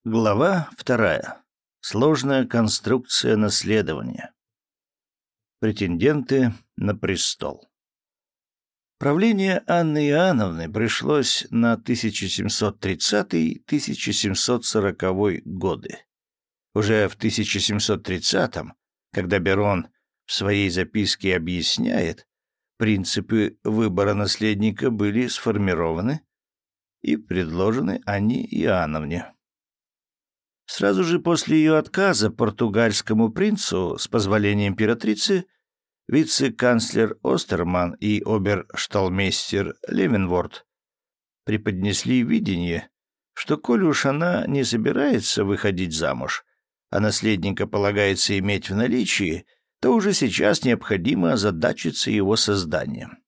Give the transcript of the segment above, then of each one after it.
Глава 2. Сложная конструкция наследования. Претенденты на престол. Правление Анны Иоанновны пришлось на 1730-1740 годы. Уже в 1730-м, когда Берон в своей записке объясняет, принципы выбора наследника были сформированы и предложены Анне Иоанновне. Сразу же после ее отказа португальскому принцу, с позволения императрицы, вице-канцлер Остерман и обершталмейстер Левенворд преподнесли видение, что, коли уж она не собирается выходить замуж, а наследника полагается иметь в наличии, то уже сейчас необходимо озадачиться его созданием.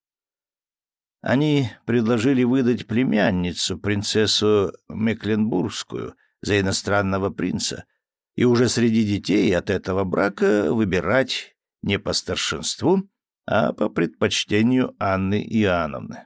Они предложили выдать племянницу, принцессу Мекленбургскую, за иностранного принца, и уже среди детей от этого брака выбирать не по старшинству, а по предпочтению Анны Иоанновны.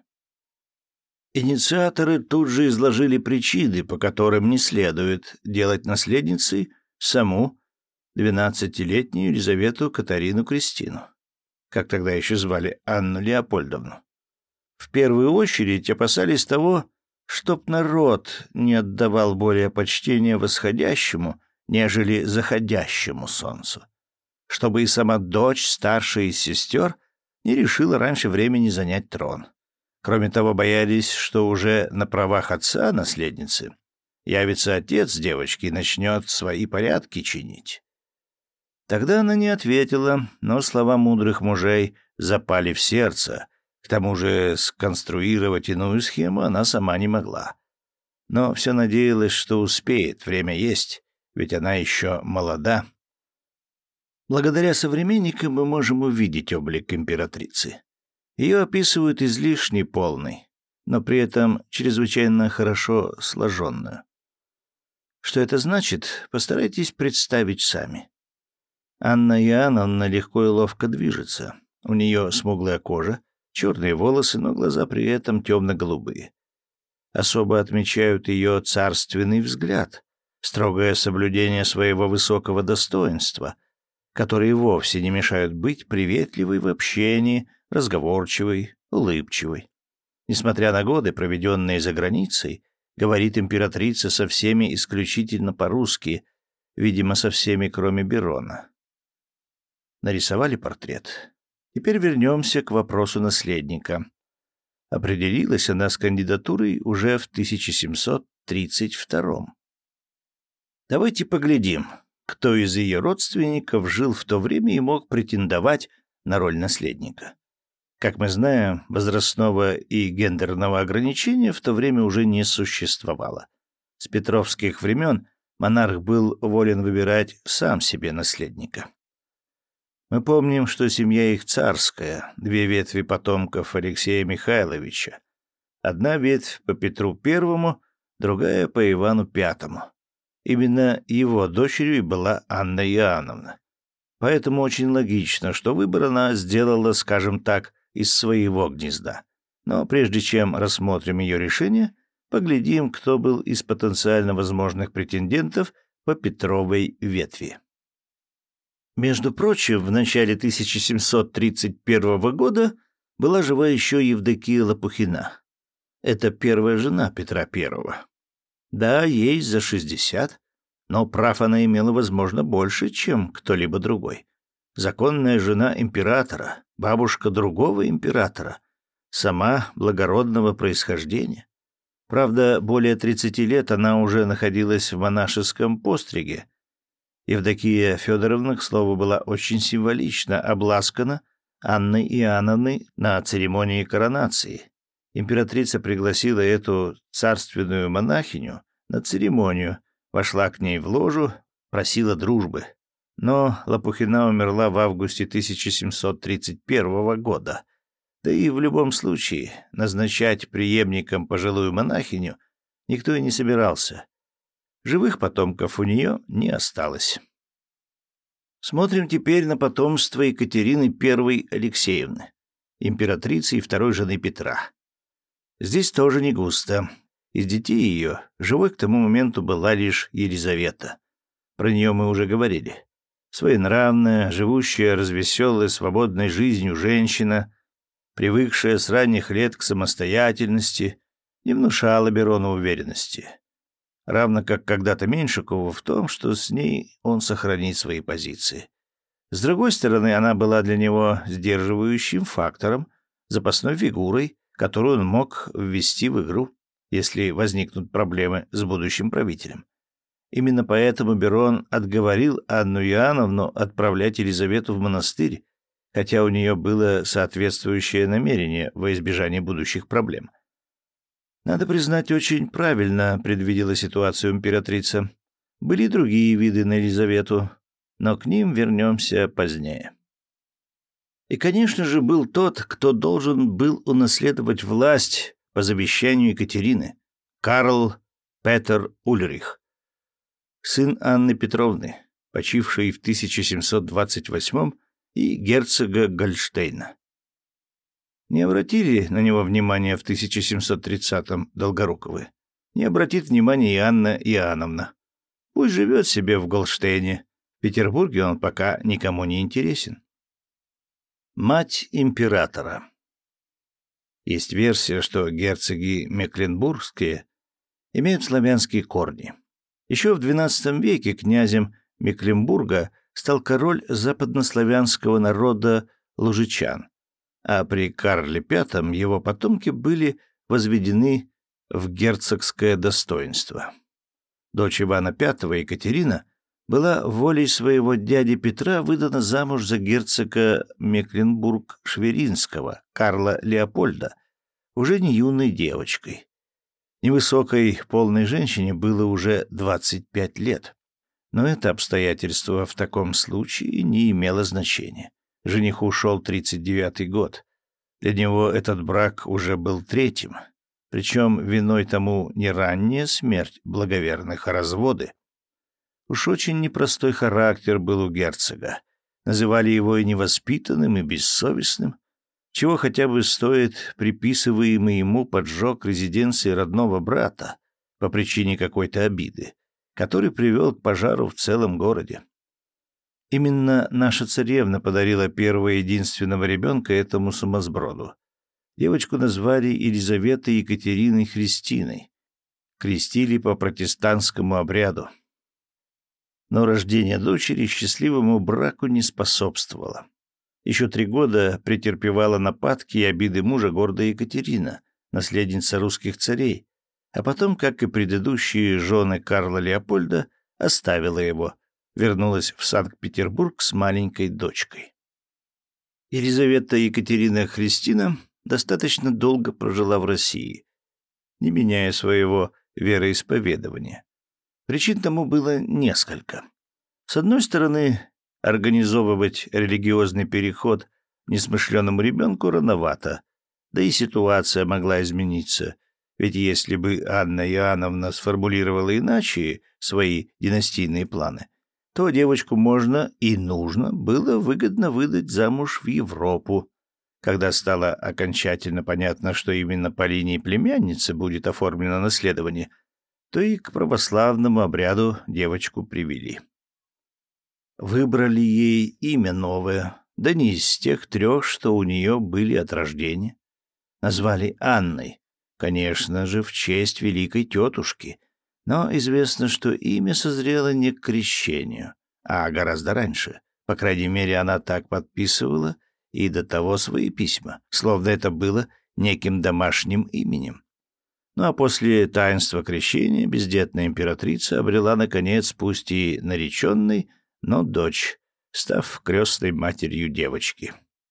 Инициаторы тут же изложили причины, по которым не следует делать наследницей саму 12-летнюю Елизавету Катарину Кристину, как тогда еще звали Анну Леопольдовну. В первую очередь опасались того, чтоб народ не отдавал более почтения восходящему, нежели заходящему солнцу, чтобы и сама дочь, старшая из сестер, не решила раньше времени занять трон. Кроме того, боялись, что уже на правах отца наследницы явится отец девочки и начнет свои порядки чинить. Тогда она не ответила, но слова мудрых мужей запали в сердце. К тому же сконструировать иную схему она сама не могла. Но все надеялась, что успеет, время есть, ведь она еще молода. Благодаря современникам мы можем увидеть облик императрицы. Ее описывают излишне полной, но при этом чрезвычайно хорошо сложенную. Что это значит, постарайтесь представить сами. Анна Иоанновна легко и ловко движется. У нее смуглая кожа, черные волосы, но глаза при этом темно-голубые. Особо отмечают ее царственный взгляд, строгое соблюдение своего высокого достоинства, которые вовсе не мешают быть приветливой в общении, разговорчивой, улыбчивой. Несмотря на годы, проведенные за границей, говорит императрица со всеми исключительно по-русски, видимо, со всеми, кроме Берона. Нарисовали портрет. Теперь вернемся к вопросу наследника. Определилась она с кандидатурой уже в 1732. Давайте поглядим, кто из ее родственников жил в то время и мог претендовать на роль наследника. Как мы знаем, возрастного и гендерного ограничения в то время уже не существовало. С петровских времен монарх был волен выбирать сам себе наследника. Мы помним, что семья их царская, две ветви потомков Алексея Михайловича. Одна ветвь по Петру I, другая по Ивану V. Именно его дочерью и была Анна Иоанновна. Поэтому очень логично, что выбор она сделала, скажем так, из своего гнезда. Но прежде чем рассмотрим ее решение, поглядим, кто был из потенциально возможных претендентов по Петровой ветви. Между прочим, в начале 1731 года была жива еще Евдокия Лопухина. Это первая жена Петра I. Да, ей за 60, но прав она имела, возможно, больше, чем кто-либо другой. Законная жена императора, бабушка другого императора, сама благородного происхождения. Правда, более 30 лет она уже находилась в монашеском постриге. Евдокия Федоровна, к слову, была очень символично обласкана Анной Иоанновной на церемонии коронации. Императрица пригласила эту царственную монахиню на церемонию, вошла к ней в ложу, просила дружбы. Но Лопухина умерла в августе 1731 года. Да и в любом случае назначать преемником пожилую монахиню никто и не собирался. Живых потомков у нее не осталось. Смотрим теперь на потомство Екатерины I Алексеевны, императрицы и второй жены Петра. Здесь тоже не густо. Из детей ее живой к тому моменту была лишь Елизавета. Про нее мы уже говорили. Своенравная, живущая развеселой, свободной жизнью женщина, привыкшая с ранних лет к самостоятельности, не внушала Берону уверенности. Равно как когда-то Меньшикову в том, что с ней он сохранит свои позиции. С другой стороны, она была для него сдерживающим фактором, запасной фигурой, которую он мог ввести в игру, если возникнут проблемы с будущим правителем. Именно поэтому Берон отговорил Анну Иоанновну отправлять Елизавету в монастырь, хотя у нее было соответствующее намерение во избежание будущих проблем. Надо признать, очень правильно предвидела ситуацию императрица. Были и другие виды на Елизавету, но к ним вернемся позднее. И, конечно же, был тот, кто должен был унаследовать власть по завещанию Екатерины — Карл Петер Ульрих, сын Анны Петровны, почивший в 1728 и герцога Гольштейна. Не обратили на него внимания в 1730-м Долгоруковы. Не обратит внимания и Анна Иоанновна. Пусть живет себе в Голштейне. В Петербурге он пока никому не интересен. Мать императора. Есть версия, что герцоги Мекленбургские имеют славянские корни. Еще в XII веке князем Мекленбурга стал король западнославянского народа лужичан, а при Карле V его потомки были возведены в герцогское достоинство. Дочь Ивана V, Екатерина, была волей своего дяди Петра выдана замуж за герцога Мекленбург-Шверинского, Карла Леопольда, уже не юной девочкой. Невысокой, полной женщине было уже 25 лет. Но это обстоятельство в таком случае не имело значения. Жениху ушел 39-й год. Для него этот брак уже был третьим. Причем виной тому не ранняя смерть благоверных, а разводы. Уж очень непростой характер был у герцога. Называли его и невоспитанным, и бессовестным, чего хотя бы стоит приписываемый ему поджог резиденции родного брата по причине какой-то обиды, который привел к пожару в целом городе. Именно наша царевна подарила первого и единственного ребенка этому сумасброду. Девочку назвали Елизаветой Екатериной Христиной. Крестили по протестантскому обряду. Но рождение дочери счастливому браку не способствовало. Еще 3 года претерпевала нападки и обиды мужа гордая Екатерина, наследница русских царей, а потом, как и предыдущие жены Карла Леопольда, оставила его, вернулась в Санкт-Петербург с маленькой дочкой. Елизавета Екатерина Христина достаточно долго прожила в России, не меняя своего вероисповедания. Причин тому было несколько. С одной стороны, организовывать религиозный переход несмышленному ребенку рановато, да и ситуация могла измениться, ведь если бы Анна Иоанновна сформулировала иначе свои династийные планы, то девочку можно и нужно было выгодно выдать замуж в Европу. Когда стало окончательно понятно, что именно по линии племянницы будет оформлено наследование, то и к православному обряду девочку привели. Выбрали ей имя новое, да не из тех 3, что у нее были от рождения. Назвали Анной, конечно же, в честь великой тетушки, но известно, что имя созрело не к крещению, а гораздо раньше. По крайней мере, она так подписывала и до того свои письма, словно это было неким домашним именем. Ну а после таинства крещения бездетная императрица обрела, наконец, пусть и нареченной, но дочь, став крестной матерью девочки.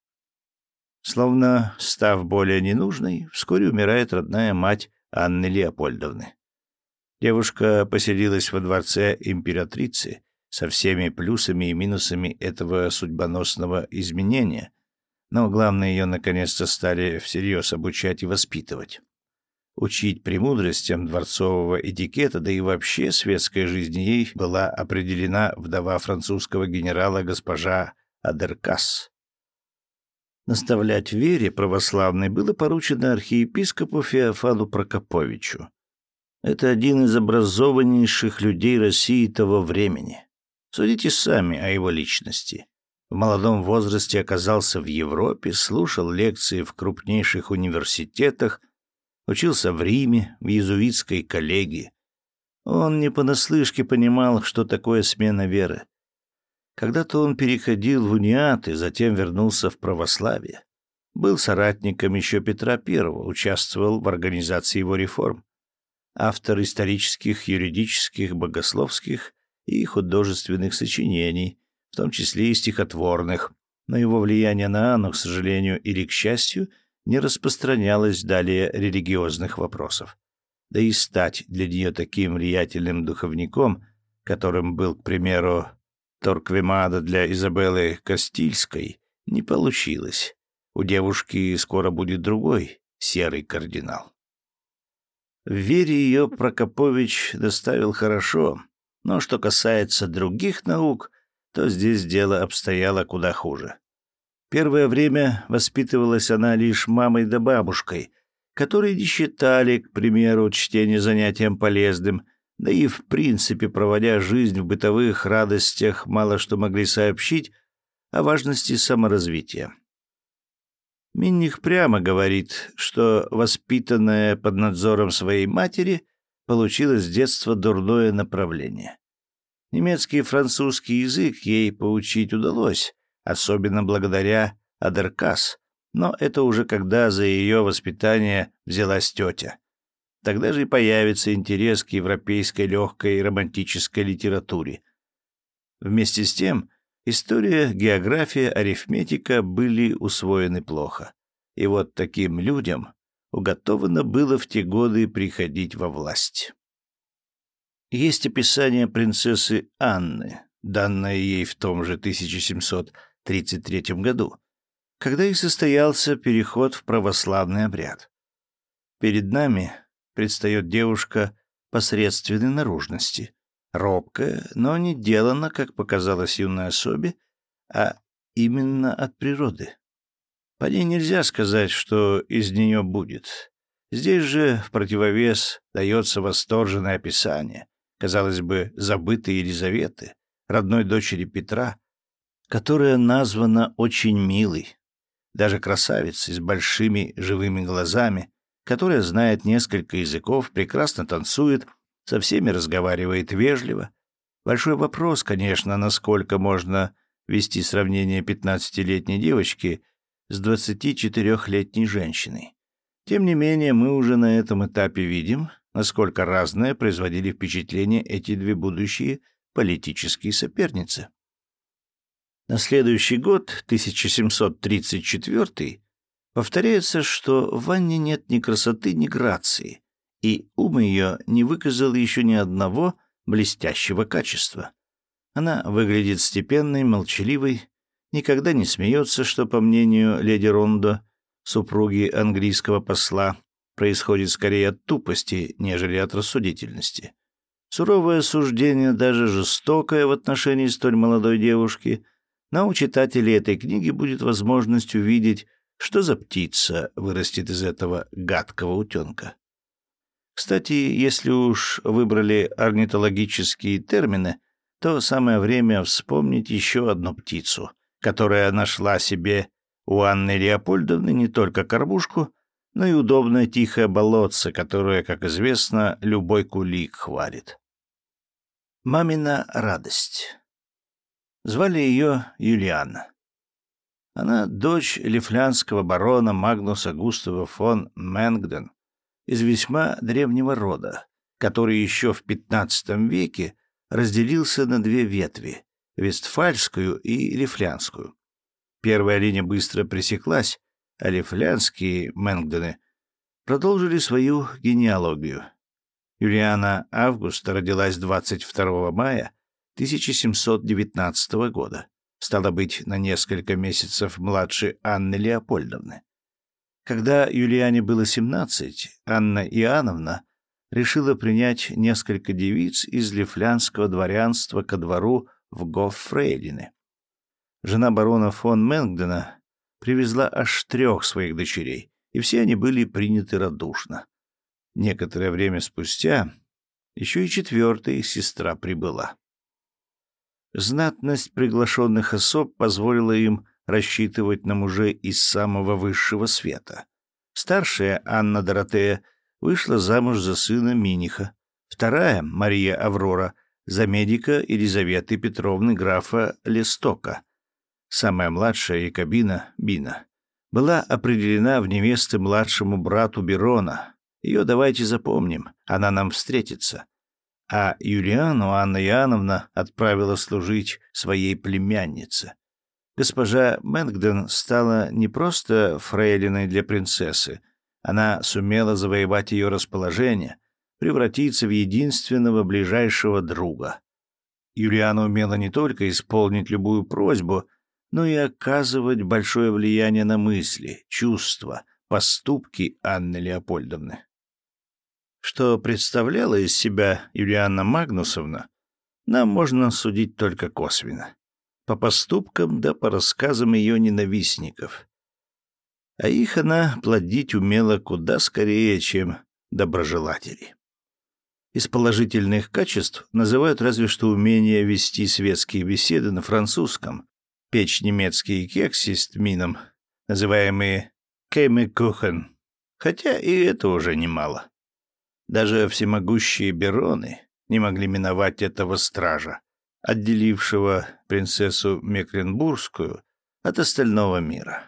Словно став более ненужной, вскоре умирает родная мать Анны Леопольдовны. Девушка поселилась во дворце императрицы со всеми плюсами и минусами этого судьбоносного изменения, но главное, ее наконец-то стали всерьез обучать и воспитывать. Учить премудростям дворцового этикета, да и вообще светской жизни ей была определена вдова французского генерала госпожа Адеркас. Наставлять вере православной было поручено архиепископу Феофану Прокоповичу. Это один из образованнейших людей России того времени. Судите сами о его личности. В молодом возрасте оказался в Европе, слушал лекции в крупнейших университетах, учился в Риме, в иезуитской коллегии. Он не понаслышке понимал, что такое смена веры. Когда-то он переходил в униат и затем вернулся в православие. Был соратником еще Петра I, участвовал в организации его реформ. Автор исторических, юридических, богословских и художественных сочинений, в том числе и стихотворных, но его влияние на Анну, к сожалению или к счастью, не распространялось далее религиозных вопросов. Да и стать для нее таким влиятельным духовником, которым был, к примеру, Торквемада для Изабеллы Кастильской, не получилось. У девушки скоро будет другой серый кардинал. В вере ее Прокопович доставил хорошо, но что касается других наук, то здесь дело обстояло куда хуже. Первое время воспитывалась она лишь мамой да бабушкой, которые не считали, к примеру, чтение занятием полезным, да и в принципе, проводя жизнь в бытовых радостях, мало что могли сообщить о важности саморазвития. Минних прямо говорит, что, воспитанная под надзором своей матери, получила с детства дурное направление. Немецкий и французский язык ей поучить удалось, особенно благодаря Адеркас, но это уже когда за ее воспитание взялась тетя. Тогда же и появится интерес к европейской легкой романтической литературе. Вместе с тем, история, география, арифметика были усвоены плохо. И вот таким людям уготовано было в те годы приходить во власть. Есть описание принцессы Анны, данное ей в том же 1733 году, когда и состоялся переход в православный обряд. Перед нами предстает девушка посредственной наружности, робкая, но не делана, как показалось юной особе, а именно от природы. По ней нельзя сказать, что из нее будет. Здесь же в противовес дается восторженное описание, казалось бы, забытой Елизаветы, родной дочери Петра, которая названа очень милой, даже красавицей с большими живыми глазами, которая знает несколько языков, прекрасно танцует, со всеми разговаривает вежливо. Большой вопрос, конечно, насколько можно вести сравнение 15-летней девочки с 24-летней женщиной. Тем не менее, мы уже на этом этапе видим, насколько разное производили впечатление эти две будущие политические соперницы. На следующий год, 1734, повторяется, что в Анне нет ни красоты, ни грации, и ум ее не выказал еще ни одного блестящего качества. Она выглядит степенной, молчаливой, никогда не смеется, что, по мнению леди Рондо, супруги английского посла, происходит скорее от тупости, нежели от рассудительности. Суровое суждение, даже жестокое в отношении столь молодой девушки, но у читателей этой книги будет возможность увидеть, что за птица вырастет из этого гадкого утенка. Кстати, если уж выбрали орнитологические термины, то самое время вспомнить еще одну птицу, которая нашла себе у Анны Леопольдовны не только кормушку, но и удобное тихое болотце, которое, как известно, любой кулик хвалит. Мамина радость. Звали ее Юлиана. Она дочь лифлянского барона Магнуса Густава фон Менгден из весьма древнего рода, который еще в XV веке разделился на две ветви — Вестфальскую и Лифлянскую. Первая линия быстро пресеклась, а лифлянские Менгдены продолжили свою генеалогию. Юлиана Августа родилась 22 мая 1719 года, стало быть, на несколько месяцев младше Анны Леопольдовны. Когда Юлиане было 17, Анна Иоанновна решила принять несколько девиц из лифлянского дворянства ко двору в Гоффрейдене. Жена барона фон Менгдена привезла аж 3 своих дочерей, и все они были приняты радушно. Некоторое время спустя еще и четвертая их сестра прибыла. Знатность приглашенных особ позволила им рассчитывать на мужей из самого высшего света. Старшая, Анна Доротея, вышла замуж за сына Миниха. Вторая, Мария Аврора, за медика Елизаветы Петровны графа Лестока. Самая младшая, Якобина, Бина, была определена в невесты младшему брату Берона. Ее давайте запомним, она нам встретится. А Юлиану Анна Иоанновна отправила служить своей племяннице. Госпожа Мэнгден стала не просто фрейлиной для принцессы, она сумела завоевать ее расположение, превратиться в единственного ближайшего друга. Юлиана умела не только исполнить любую просьбу, но и оказывать большое влияние на мысли, чувства, поступки Анны Леопольдовны. Что представляла из себя Юлианна Магнусовна, нам можно судить только косвенно. По поступкам да по рассказам ее ненавистников. А их она плодить умела куда скорее, чем доброжелатели. Из положительных качеств называют разве что умение вести светские беседы на французском, печь немецкие кекси с тмином, называемые «кэмекухен», хотя и это уже немало. Даже всемогущие Бероны не могли миновать этого стража, отделившего принцессу Мекленбургскую от остального мира.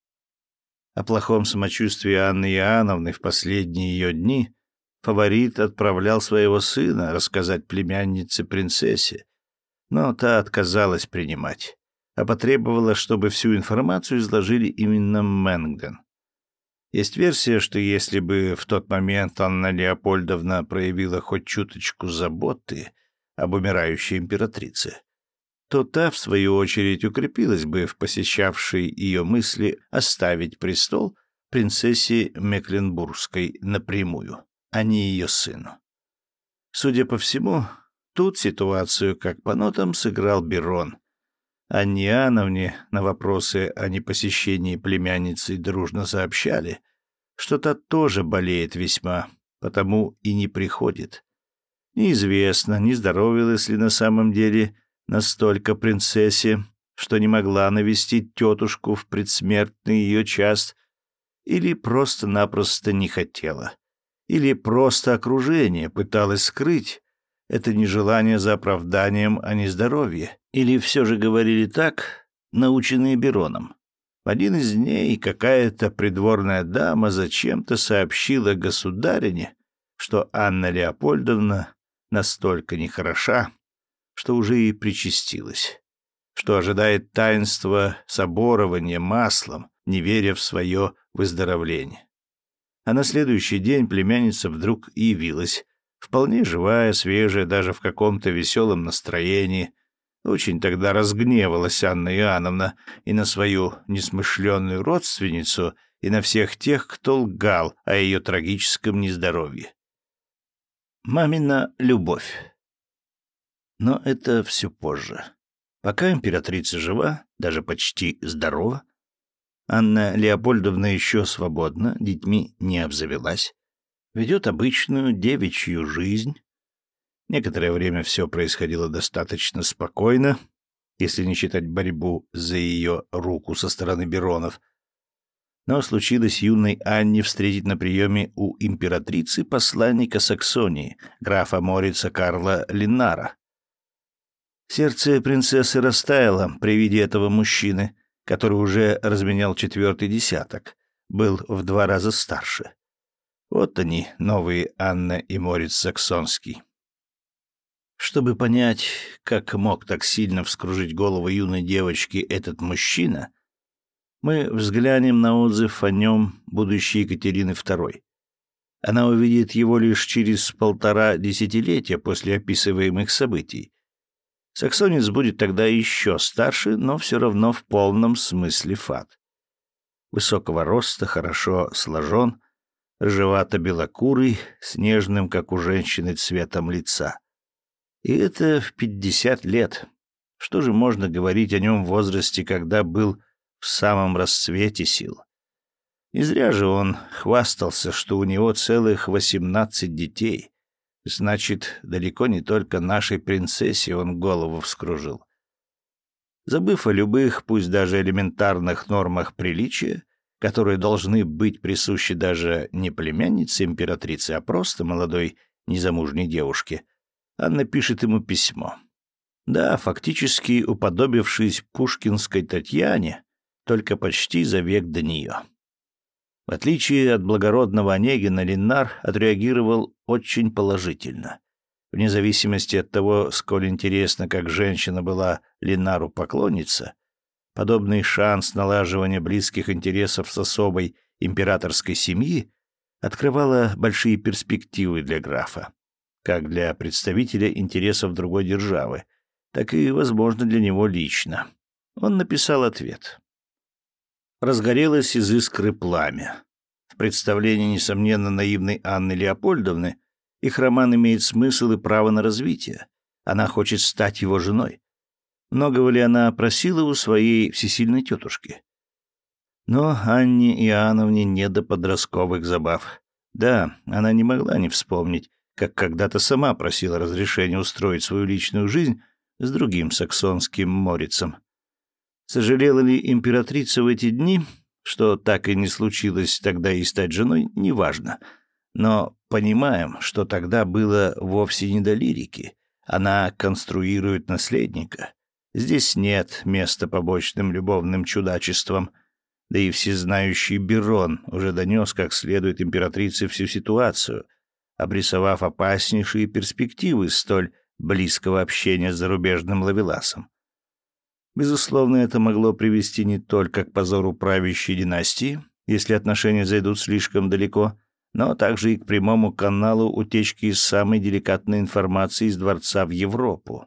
О плохом самочувствии Анны Иоанновны в последние ее дни фаворит отправлял своего сына рассказать племяннице-принцессе, но та отказалась принимать, а потребовала, чтобы всю информацию изложили именно Мэнгден. Есть версия, что если бы в тот момент Анна Леопольдовна проявила хоть чуточку заботы об умирающей императрице, то та, в свою очередь, укрепилась бы в посещавшей ее мысли оставить престол принцессе Мекленбургской напрямую, а не ее сыну. Судя по всему, тут ситуацию, как по нотам, сыграл Берон. Анне Иоанновне на вопросы о непосещении племянницы дружно сообщали, что та тоже болеет весьма, потому и не приходит. Неизвестно, не здоровилась ли на самом деле настолько принцессе, что не могла навестить тетушку в предсмертный ее час, или просто-напросто не хотела, или просто окружение пыталось скрыть это нежелание за оправданием о нездоровье, или все же говорили так, наученные Бероном. В один из дней какая-то придворная дама зачем-то сообщила государине, что Анна Леопольдовна настолько нехороша, что уже и причастилась, что ожидает таинства соборования маслом, не веря в свое выздоровление. А на следующий день племянница вдруг явилась, вполне живая, свежая, даже в каком-то веселом настроении. Очень тогда разгневалась Анна Иоанновна и на свою несмышленную родственницу, и на всех тех, кто лгал о ее трагическом нездоровье. Мамина любовь. Но это все позже. Пока императрица жива, даже почти здорова, Анна Леопольдовна еще свободна, детьми не обзавелась, ведет обычную девичью жизнь. Некоторое время все происходило достаточно спокойно, если не считать борьбу за ее руку со стороны Беронов. Но случилось юной Анне встретить на приеме у императрицы посланника Саксонии, графа Морица Карла Линнара. Сердце принцессы растаяло при виде этого мужчины, который уже разменял 4-й десяток, был в 2 раза старше. Вот они, новые Анна и Мориц Саксонский. Чтобы понять, как мог так сильно вскружить голову юной девочки этот мужчина, мы взглянем на отзыв о нем будущей Екатерины II. Она увидит его лишь через 1,5 десятилетия после описываемых событий. Саксонец будет тогда еще старше, но все равно в полном смысле фат. Высокого роста, хорошо сложен, рыжевато-белокурый, с нежным, как у женщины, цветом лица. И это в 50 лет. Что же можно говорить о нем в возрасте, когда был в самом расцвете сил? Не зря же он хвастался, что у него целых 18 детей. Значит, далеко не только нашей принцессе он голову вскружил. Забыв о любых, пусть даже элементарных нормах приличия, которые должны быть присущи даже не племяннице императрицы, а просто молодой незамужней девушке, Анна пишет ему письмо. Да, фактически уподобившись пушкинской Татьяне, только почти за век до нее. В отличие от благородного Онегина, Линнар отреагировал очень положительно. Вне зависимости от того, сколь интересно, как женщина была Линнару поклонница, подобный шанс налаживания близких интересов с особой императорской семьи открывала большие перспективы для графа, как для представителя интересов другой державы, так и, возможно, для него лично. Он написал ответ. Разгорелось из искры пламя. В представлении, несомненно, наивной Анны Леопольдовны их роман имеет смысл и право на развитие. Она хочет стать его женой. Многого ли она просила у своей всесильной тетушки? Но Анне Иоанновне не до подростковых забав. Да, она не могла не вспомнить, как когда-то сама просила разрешения устроить свою личную жизнь с другим саксонским морицем. Сожалела ли императрица в эти дни, что так и не случилось тогда и стать женой, неважно. Но понимаем, что тогда было вовсе не до лирики. Она конструирует наследника. Здесь нет места побочным любовным чудачествам. Да и всезнающий Берон уже донес как следует императрице всю ситуацию, обрисовав опаснейшие перспективы столь близкого общения с зарубежным ловеласом. Безусловно, это могло привести не только к позору правящей династии, если отношения зайдут слишком далеко, но также и к прямому каналу утечки самой деликатной информации из дворца в Европу.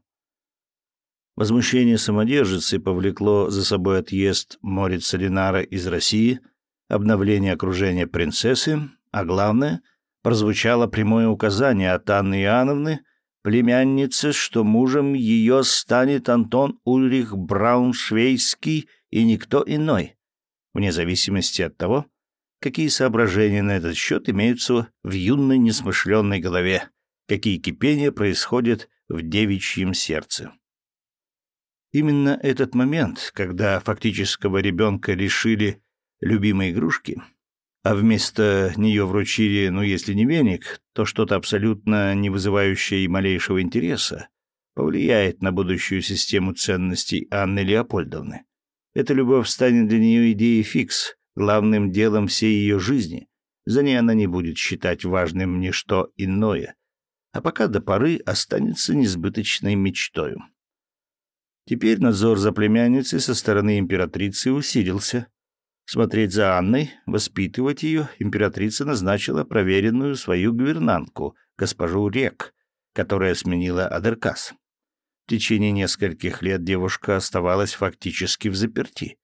Возмущение самодержицы повлекло за собой отъезд Морица Линнара из России, обновление окружения принцессы, а главное, прозвучало прямое указание от Анны Иоанновны, племяннице, что мужем ее станет Антон Ульрих Брауншвейгский и никто иной, вне зависимости от того, какие соображения на этот счет имеются в юной несмышленной голове, какие кипения происходят в девичьем сердце. Именно этот момент, когда фактического ребенка лишили любимой игрушки, а вместо нее вручили, ну если не веник, то что-то абсолютно не вызывающее и малейшего интереса, повлияет на будущую систему ценностей Анны Леопольдовны. Эта любовь станет для нее идеей фикс, главным делом всей ее жизни. За ней она не будет считать важным ничто иное, а пока до поры останется несбыточной мечтою. Теперь надзор за племянницей со стороны императрицы усилился. Смотреть за Анной, воспитывать ее, императрица назначила проверенную свою гувернантку, госпожу Рек, которая сменила Адеркас. В течение нескольких лет девушка оставалась фактически взаперти.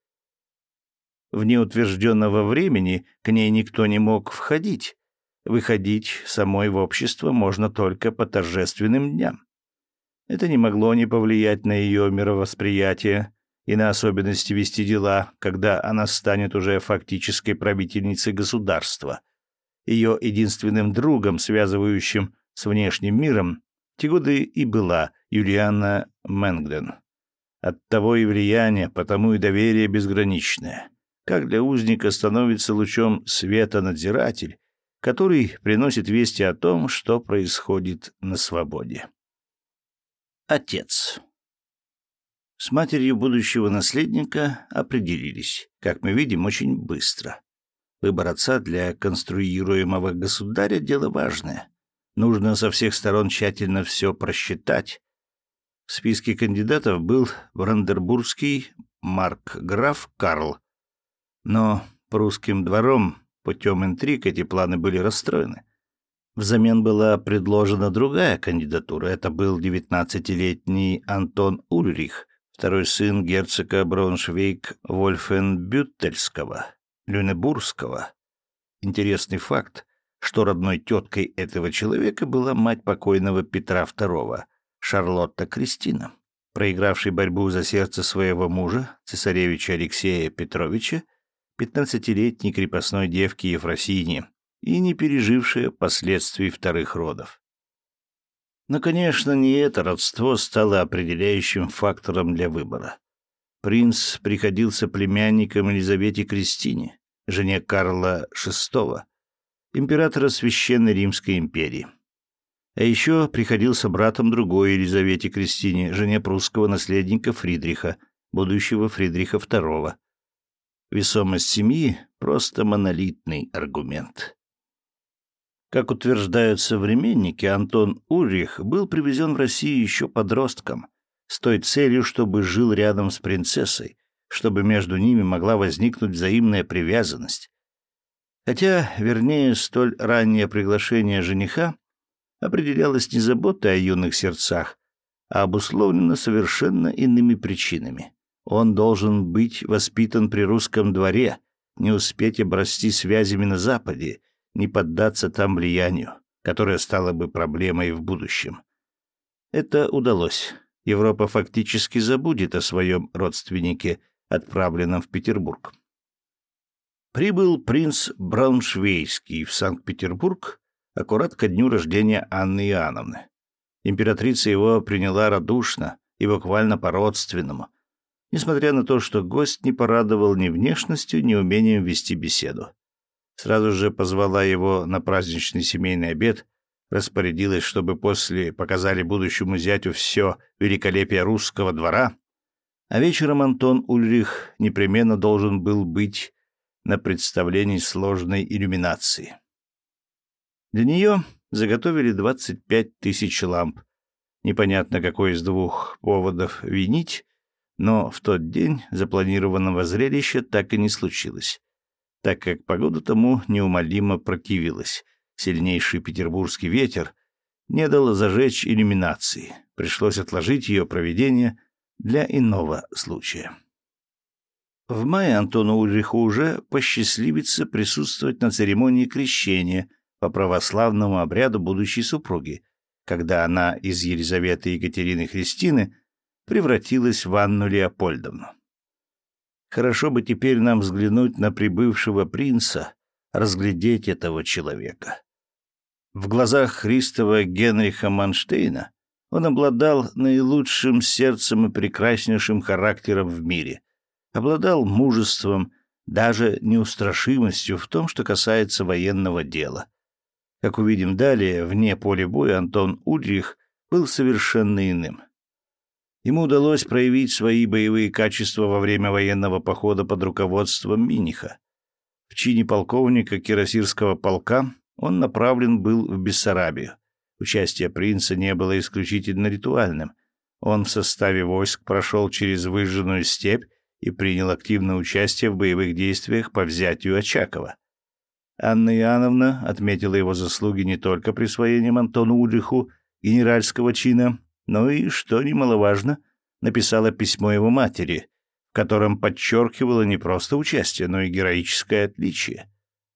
Вне утвержденного времени к ней никто не мог входить. Выходить самой в общество можно только по торжественным дням. Это не могло не повлиять на ее мировосприятие и на особенности вести дела, когда она станет уже фактической правительницей государства. Ее единственным другом, связывающим с внешним миром, в те годы и была Юлиана Мэнгден. Оттого и влияние, потому и доверие безграничное. Как для узника становится лучом света надзиратель, который приносит вести о том, что происходит на свободе. Отец. С матерью будущего наследника определились, как мы видим, очень быстро. Выбор отца для конструируемого государя — дело важное. Нужно со всех сторон тщательно все просчитать. В списке кандидатов был бранденбургский маркграф Карл. Но прусским двором путем интриг эти планы были расстроены. Взамен была предложена другая кандидатура. Это был 19-летний Антон Ульрих, второй сын герцога Брауншвейг-Вольфенбюттельского, Люнебургского. Интересный факт, что родной теткой этого человека была мать покойного Петра II, Шарлотта Кристина, проигравшей борьбу за сердце своего мужа, цесаревича Алексея Петровича, 15-летней крепостной девки Ефросиньи и не пережившая последствий вторых родов. Но, конечно, не это родство стало определяющим фактором для выбора. Принц приходился племянником Елизавете Кристине, жене Карла VI, императора Священной Римской империи. А еще приходился братом другой Елизавете Кристине, жене прусского наследника Фридриха, будущего Фридриха II. Весомость семьи — просто монолитный аргумент. Как утверждают современники, Антон Ульрих был привезен в Россию еще подростком, с той целью, чтобы жил рядом с принцессой, чтобы между ними могла возникнуть взаимная привязанность. Хотя, вернее, столь раннее приглашение жениха определялось не заботой о юных сердцах, а обусловлено совершенно иными причинами. Он должен быть воспитан при русском дворе, не успеть обрасти связями на Западе, не поддаться там влиянию, которое стало бы проблемой в будущем. Это удалось. Европа фактически забудет о своем родственнике, отправленном в Петербург. Прибыл принц Брауншвейгский в Санкт-Петербург аккурат ко дню рождения Анны Иоанновны. Императрица его приняла радушно и буквально по-родственному, несмотря на то, что гость не порадовал ни внешностью, ни умением вести беседу. Сразу же позвала его на праздничный семейный обед, распорядилась, чтобы после показали будущему зятю все великолепие русского двора, а вечером Антон Ульрих непременно должен был быть на представлении сложной иллюминации. Для нее заготовили 25 тысяч ламп. Непонятно, какой из двух поводов винить, но в тот день запланированного зрелища так и не случилось, так как погода тому неумолимо противилась. Сильнейший петербургский ветер не дал зажечь иллюминации. Пришлось отложить ее проведение для иного случая. В мае Антону Ульриху уже посчастливится присутствовать на церемонии крещения по православному обряду будущей супруги, когда она из Елизаветы Екатерины Христины превратилась в Анну Леопольдовну. Хорошо бы теперь нам взглянуть на прибывшего принца, разглядеть этого человека. В глазах Христова Генриха Манштейна он обладал наилучшим сердцем и прекраснейшим характером в мире, обладал мужеством, даже неустрашимостью в том, что касается военного дела. Как увидим далее, вне поля боя Антон Ульрих был совершенно иным. Ему удалось проявить свои боевые качества во время военного похода под руководством Миниха. В чине полковника Кирасирского полка он направлен был в Бессарабию. Участие принца не было исключительно ритуальным. Он в составе войск прошел через выжженную степь и принял активное участие в боевых действиях по взятию Очакова. Анна Иоанновна отметила его заслуги не только присвоением Антону Ульриху генеральского чина, но и, что немаловажно, написала письмо его матери, в котором подчеркивала не просто участие, но и героическое отличие.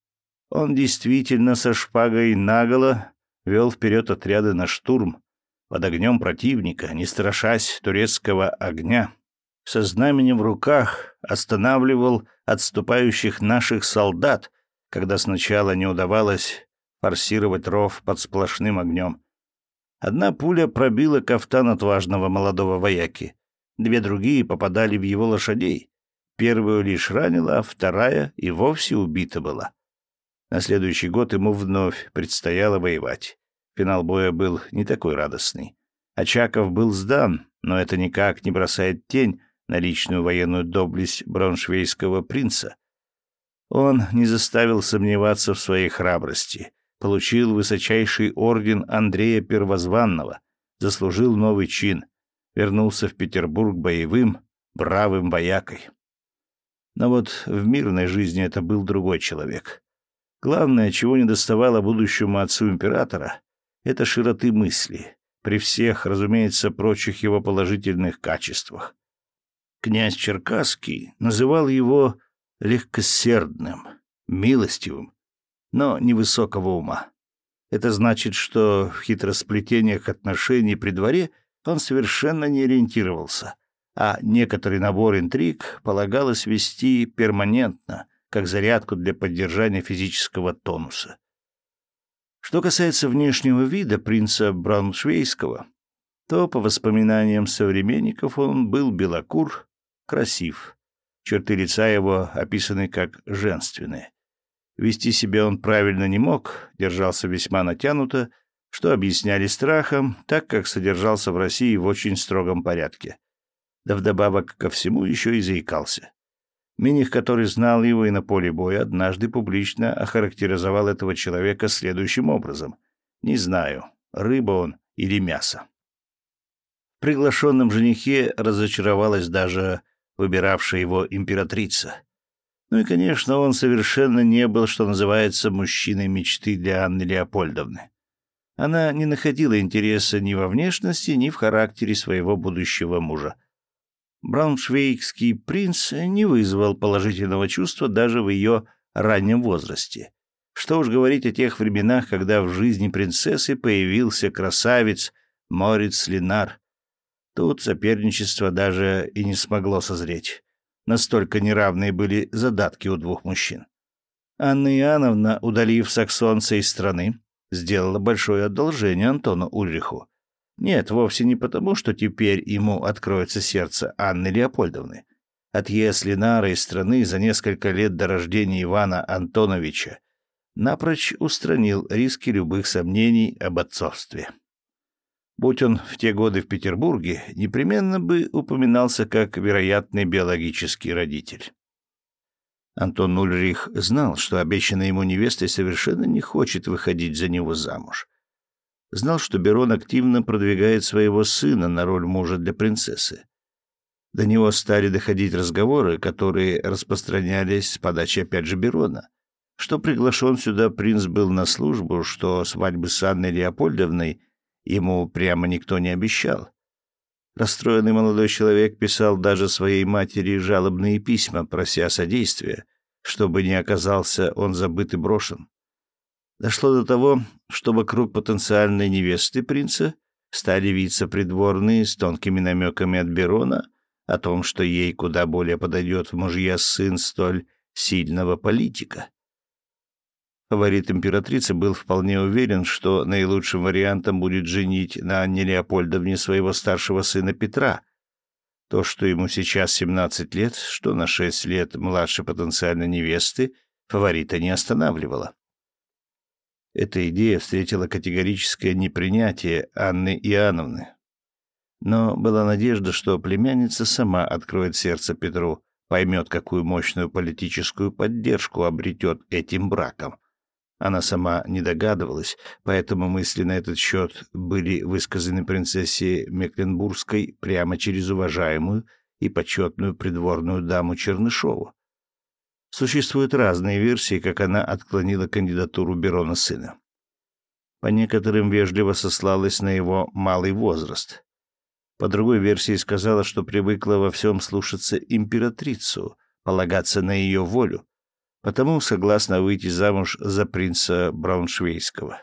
Он действительно со шпагой наголо вел вперед отряды на штурм, под огнем противника, не страшась турецкого огня, со знаменем в руках останавливал отступающих наших солдат, когда сначала не удавалось форсировать ров под сплошным огнем. Одна пуля пробила кафтан отважного молодого вояки, две другие попадали в его лошадей. Первую лишь ранила, а вторая и вовсе убита была. На следующий год ему вновь предстояло воевать. Финал боя был не такой радостный. Очаков был сдан, но это никак не бросает тень на личную военную доблесть брауншвейгского принца. Он не заставил сомневаться в своей храбрости, получил высочайший орден Андрея Первозванного, заслужил новый чин, вернулся в Петербург боевым, бравым воякой. Но вот в мирной жизни это был другой человек. Главное, чего недоставало будущему отцу императора, это широты мысли, при всех, разумеется, прочих его положительных качествах. Князь Черкасский называл его легкосердным, милостивым, но невысокого ума. Это значит, что в хитросплетениях отношений при дворе он совершенно не ориентировался, а некоторый набор интриг полагалось вести перманентно, как зарядку для поддержания физического тонуса. Что касается внешнего вида принца Брауншвейгского, то, по воспоминаниям современников, он был белокур, красив. Черты лица его описаны как женственные. Вести себя он правильно не мог, держался весьма натянуто, что объясняли страхом, так как содержался в России в очень строгом порядке. Да вдобавок ко всему еще и заикался. Миних, который знал его и на поле боя, однажды публично охарактеризовал этого человека следующим образом. «Не знаю, рыба он или мясо». В приглашенном женихе разочаровалась даже выбиравшая его императрица. Ну и, конечно, он совершенно не был, что называется, мужчиной мечты для Анны Леопольдовны. Она не находила интереса ни во внешности, ни в характере своего будущего мужа. Брауншвейгский принц не вызвал положительного чувства даже в ее раннем возрасте. Что уж говорить о тех временах, когда в жизни принцессы появился красавец Мориц Ленар. Тут соперничество даже и не смогло созреть. Настолько неравные были задатки у двух мужчин. Анна Иоанновна, удалив саксонца из страны, сделала большое одолжение Антону Ульриху. Нет, вовсе не потому, что теперь ему откроется сердце Анны Леопольдовны. Отъезд Ленара из страны за несколько лет до рождения Ивана Антоновича напрочь устранил риски любых сомнений об отцовстве. Будь он в те годы в Петербурге, непременно бы упоминался как вероятный биологический родитель. Антон Ульрих знал, что обещанная ему невестой совершенно не хочет выходить за него замуж. Знал, что Берон активно продвигает своего сына на роль мужа для принцессы. До него стали доходить разговоры, которые распространялись с подачи опять же Берона, что приглашен сюда принц был на службу, что свадьбы с Анной Леопольдовной ему прямо никто не обещал. Расстроенный молодой человек писал даже своей матери жалобные письма, прося содействия, чтобы не оказался он забыт и брошен. Дошло до того, что вокруг потенциальной невесты принца стали виться придворные с тонкими намеками от Берона о том, что ей куда более подойдет в мужья сын столь сильного политика. Фаворит императрицы был вполне уверен, что наилучшим вариантом будет женить на Анне Леопольдовне своего старшего сына Петра. То, что ему сейчас 17 лет, что на 6 лет младше потенциальной невесты, фаворита не останавливало. Эта идея встретила категорическое непринятие Анны Иоанновны. Но была надежда, что племянница сама откроет сердце Петру, поймет, какую мощную политическую поддержку обретет этим браком. Она сама не догадывалась, поэтому мысли на этот счет были высказаны принцессе Мекленбургской прямо через уважаемую и почетную придворную даму Чернышову. Существуют разные версии, как она отклонила кандидатуру Берона сына. По некоторым вежливо сослалась на его малый возраст. По другой версии сказала, что привыкла во всем слушаться императрицу, полагаться на ее волю, потому согласна выйти замуж за принца Брауншвейгского.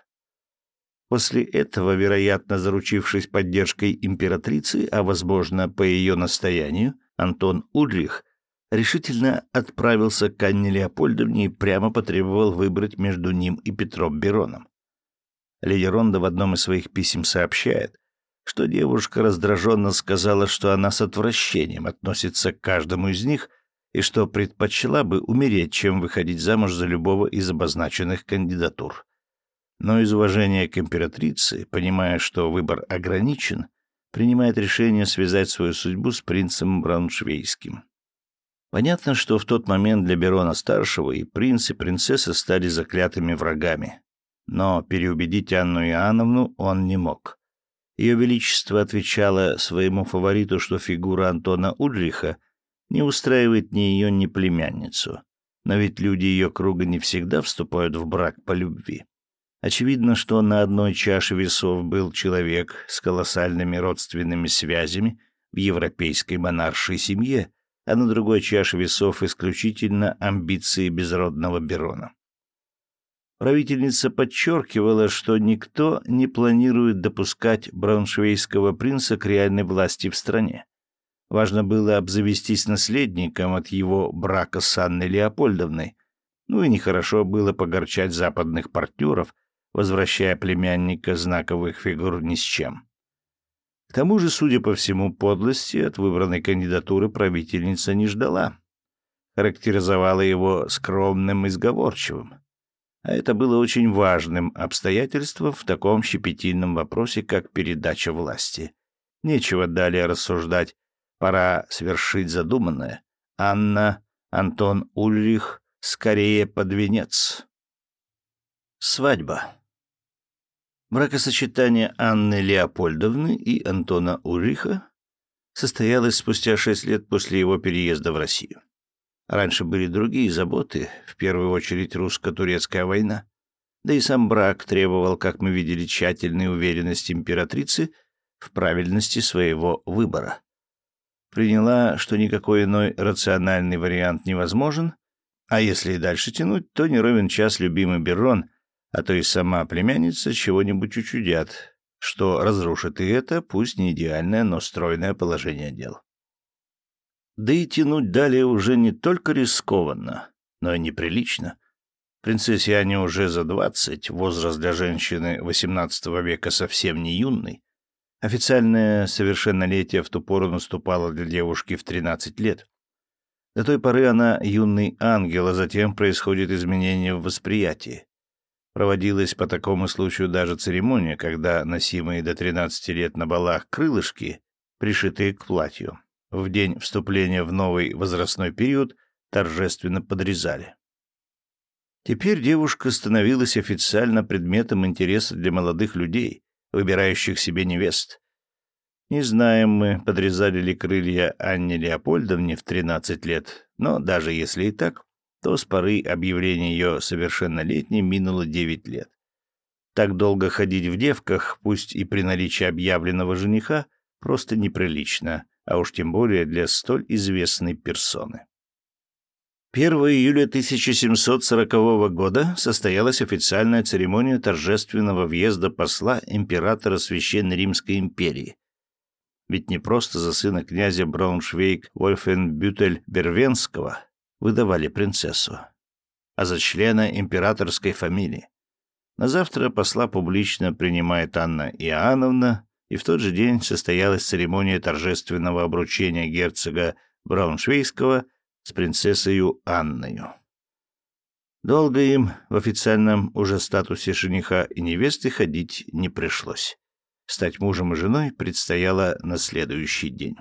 После этого, вероятно, заручившись поддержкой императрицы, а, возможно, по ее настоянию, Антон Ульрих решительно отправился к Анне Леопольдовне и прямо потребовал выбрать между ним и Петром Бероном. Леди Ронда в одном из своих писем сообщает, что девушка раздраженно сказала, что она с отвращением относится к каждому из них и что предпочла бы умереть, чем выходить замуж за любого из обозначенных кандидатур. Но из уважения к императрице, понимая, что выбор ограничен, принимает решение связать свою судьбу с принцем Брауншвейгским. Понятно, что в тот момент для Берона-старшего и принц, и принцесса стали заклятыми врагами. Но переубедить Анну Иоанновну он не мог. Ее Величество отвечало своему фавориту, что фигура Антона Ульриха не устраивает ни ее, ни племянницу. Но ведь люди ее круга не всегда вступают в брак по любви. Очевидно, что на одной чаше весов был человек с колоссальными родственными связями в европейской монаршей семье, а на другой чаше весов исключительно амбиции безродного Берона. Правительница подчеркивала, что никто не планирует допускать брауншвейгского принца к реальной власти в стране. Важно было обзавестись наследником от его брака с Анной Леопольдовной. Ну и нехорошо было погорчать западных партнеров, возвращая племянника знаковых фигур ни с чем. К тому же, судя по всему, подлости от выбранной кандидатуры правительница не ждала. Характеризовала его скромным и сговорчивым. А это было очень важным обстоятельством в таком щепетильном вопросе, как передача власти. Нечего далее рассуждать. Пора свершить задуманное. Анна, Антон Ульрих, скорее под венец. Свадьба. Бракосочетание Анны Леопольдовны и Антона Ульриха состоялось спустя 6 лет после его переезда в Россию. Раньше были другие заботы, в первую очередь русско-турецкая война. Да и сам брак требовал, как мы видели, тщательной уверенности императрицы в правильности своего выбора. Приняла, что никакой иной рациональный вариант невозможен, а если и дальше тянуть, то не ровен час любимый Берон, а то и сама племянница чего-нибудь учудят, что разрушит и это, пусть не идеальное, но стройное положение дел. Да и тянуть далее уже не только рискованно, но и неприлично. Принцессе Ане уже за 20, возраст для женщины XVIII века совсем не юный. Официальное совершеннолетие в ту пору наступало для девушки в 13 лет. До той поры она юный ангел, а затем происходит изменение в восприятии. Проводилась по такому случаю даже церемония, когда носимые до 13 лет на балах крылышки, пришитые к платью, в день вступления в новый возрастной период торжественно подрезали. Теперь девушка становилась официально предметом интереса для молодых людей, выбирающих себе невест. Не знаем мы, подрезали ли крылья Анне Леопольдовне в 13 лет, но даже если и так, то с поры объявления ее совершеннолетней минуло 9 лет. Так долго ходить в девках, пусть и при наличии объявленного жениха, просто неприлично, а уж тем более для столь известной персоны. 1 июля 1740 года состоялась официальная церемония торжественного въезда посла императора Священной Римской империи. Ведь не просто за сына князя Брауншвейг-Вольфенбютель-Вервенского выдавали принцессу, а за члена императорской фамилии. На завтра посла публично принимает Анна Иоанновна, и в тот же день состоялась церемония торжественного обручения герцога Брауншвейгского с принцессою Анною. Долго им в официальном уже статусе жениха и невесты ходить не пришлось. Стать мужем и женой предстояло на следующий день.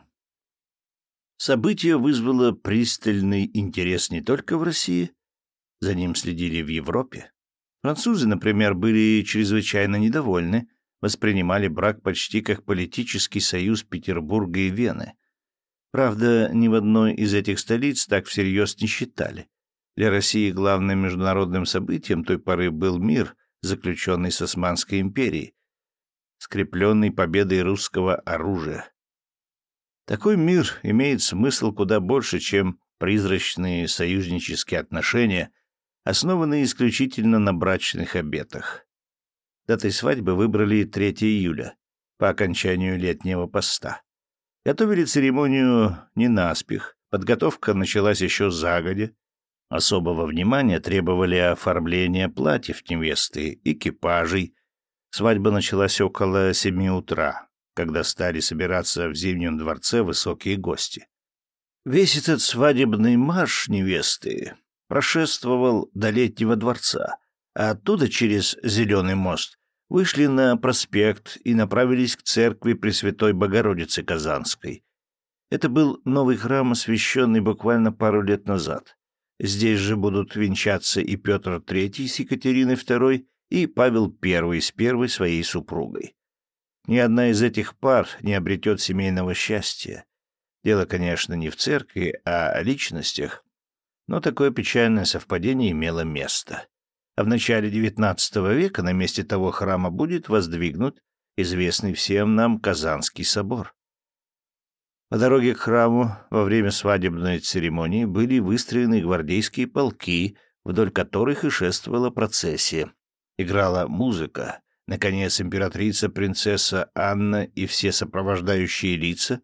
Событие вызвало пристальный интерес не только в России, за ним следили в Европе. Французы, например, были чрезвычайно недовольны, воспринимали брак почти как политический союз Петербурга и Вены. Правда, ни в одной из этих столиц так всерьез не считали. Для России главным международным событием той поры был мир, заключенный с Османской империей, скрепленный победой русского оружия. Такой мир имеет смысл куда больше, чем призрачные союзнические отношения, основанные исключительно на брачных обетах. Датой свадьбы выбрали 3 июля, по окончанию летнего поста. Готовили церемонию не наспех, подготовка началась еще загодя. Особого внимания требовали оформления платьев невесты, экипажей. Свадьба началась около 7 утра, когда стали собираться в Зимнем дворце высокие гости. Весь этот свадебный марш невесты прошествовал до Летнего дворца, а оттуда через Зеленый мост вышли на проспект и направились к церкви Пресвятой Богородицы Казанской. Это был новый храм, освященный буквально пару лет назад. Здесь же будут венчаться и Петр III с Екатериной II, и Павел I с первой своей супругой. Ни одна из этих пар не обретет семейного счастья. Дело, конечно, не в церкви, а о личностях, но такое печальное совпадение имело место. А в начале XIX века на месте того храма будет воздвигнут известный всем нам Казанский собор. По дороге к храму во время свадебной церемонии были выстроены гвардейские полки, вдоль которых и шествовала процессия. Играла музыка. Наконец, императрица, принцесса Анна и все сопровождающие лица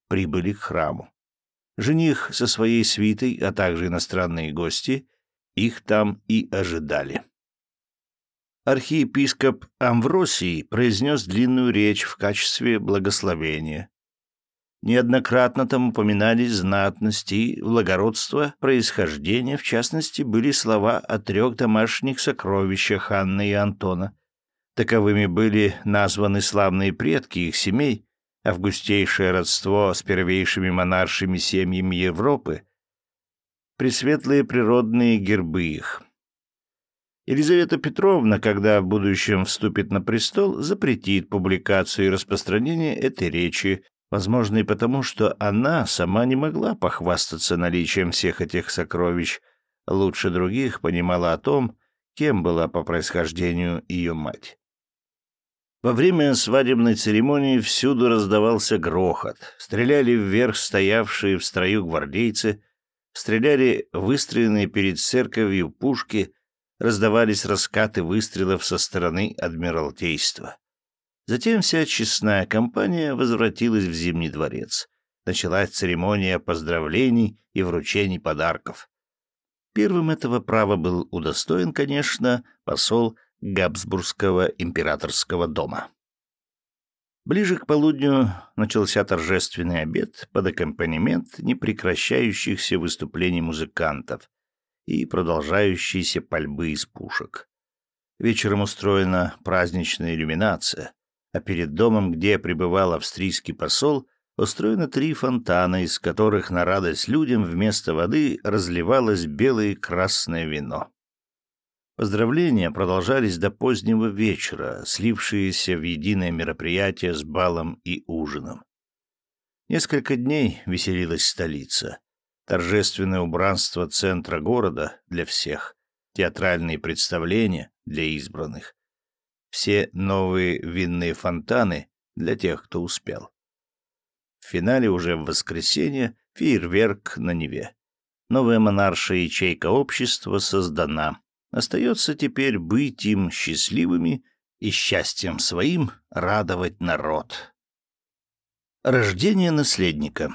прибыли к храму. Жених со своей свитой, а также иностранные гости, их там и ожидали. Архиепископ Амвросий произнес длинную речь в качестве благословения. Неоднократно там упоминались знатность и благородство происхождения, в частности, были слова о 3 домашних сокровищах Анны и Антона. Таковыми были названы славные предки их семей, августейшее родство с первейшими монаршими семьями Европы, пресветлые природные гербы их. Елизавета Петровна, когда в будущем вступит на престол, запретит публикацию и распространение этой речи, возможно и потому, что она сама не могла похвастаться наличием всех этих сокровищ, лучше других понимала о том, кем была по происхождению ее мать. Во время свадебной церемонии всюду раздавался грохот, стреляли вверх стоявшие в строю гвардейцы, стреляли выстроенные перед церковью пушки, раздавались раскаты выстрелов со стороны Адмиралтейства. Затем вся честная компания возвратилась в Зимний дворец. Началась церемония поздравлений и вручений подарков. Первым этого права был удостоен, конечно, посол Габсбургского императорского дома. Ближе к полудню начался торжественный обед под аккомпанемент непрекращающихся выступлений музыкантов и продолжающейся пальбы из пушек. Вечером устроена праздничная иллюминация, а перед домом, где пребывал австрийский посол, устроено 3 фонтана, из которых на радость людям вместо воды разливалось белое и красное вино. Поздравления продолжались до позднего вечера, слившиеся в единое мероприятие с балом и ужином. Несколько дней веселилась столица. Торжественное убранство центра города для всех, театральные представления для избранных, все новые винные фонтаны для тех, кто успел. В финале уже в воскресенье фейерверк на Неве. Новая монаршая ячейка общества создана. Остается теперь быть им счастливыми и счастьем своим радовать народ. Рождение наследника.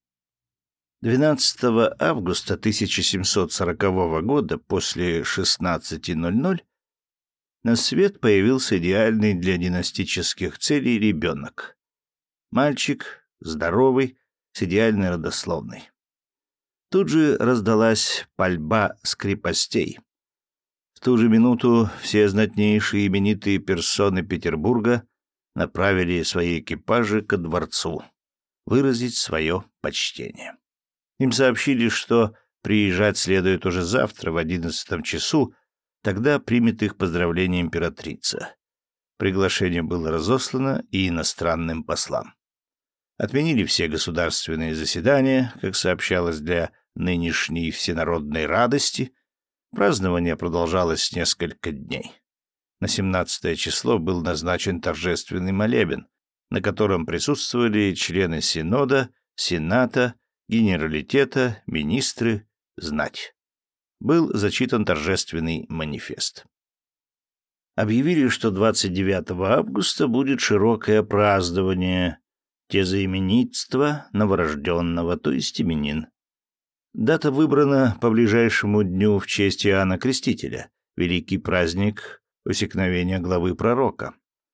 12 августа 1740 года после 16:00 на свет появился идеальный для династических целей ребенок. Мальчик, здоровый, с идеальной родословной. Тут же раздалась пальба с крепостей. В ту же минуту все знатнейшие именитые персоны Петербурга направили свои экипажи ко дворцу выразить свое почтение. Им сообщили, что приезжать следует уже завтра в 11 часу, тогда примет их поздравление императрица. Приглашение было разослано и иностранным послам. Отменили все государственные заседания, как сообщалось для нынешней всенародной радости. Празднование продолжалось несколько дней. На 17 число был назначен торжественный молебен, на котором присутствовали члены Синода, Сената, Генералитета, министры, знать. Был зачитан торжественный манифест. Объявили, что 29 августа будет широкое празднование тезаименитства новорожденного, то есть именин. Дата выбрана по ближайшему дню в честь Иоанна Крестителя, великий праздник усекновения главы пророка.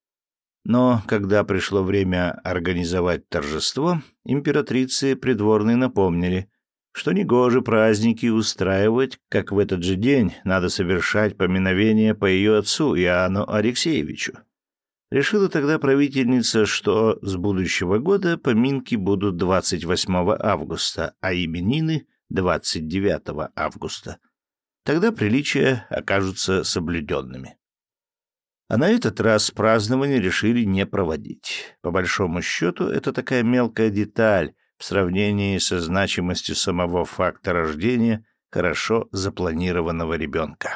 Но когда пришло время организовать торжество, императрицы придворные напомнили, что негоже праздники устраивать, как в этот же день надо совершать поминовение по ее отцу Иоанну Алексеевичу. Решила тогда правительница, что с будущего года поминки будут 28 августа, а именины — 29 августа. Тогда приличия окажутся соблюденными. А на этот раз празднование решили не проводить. По большому счету, это такая мелкая деталь в сравнении со значимостью самого факта рождения хорошо запланированного ребенка.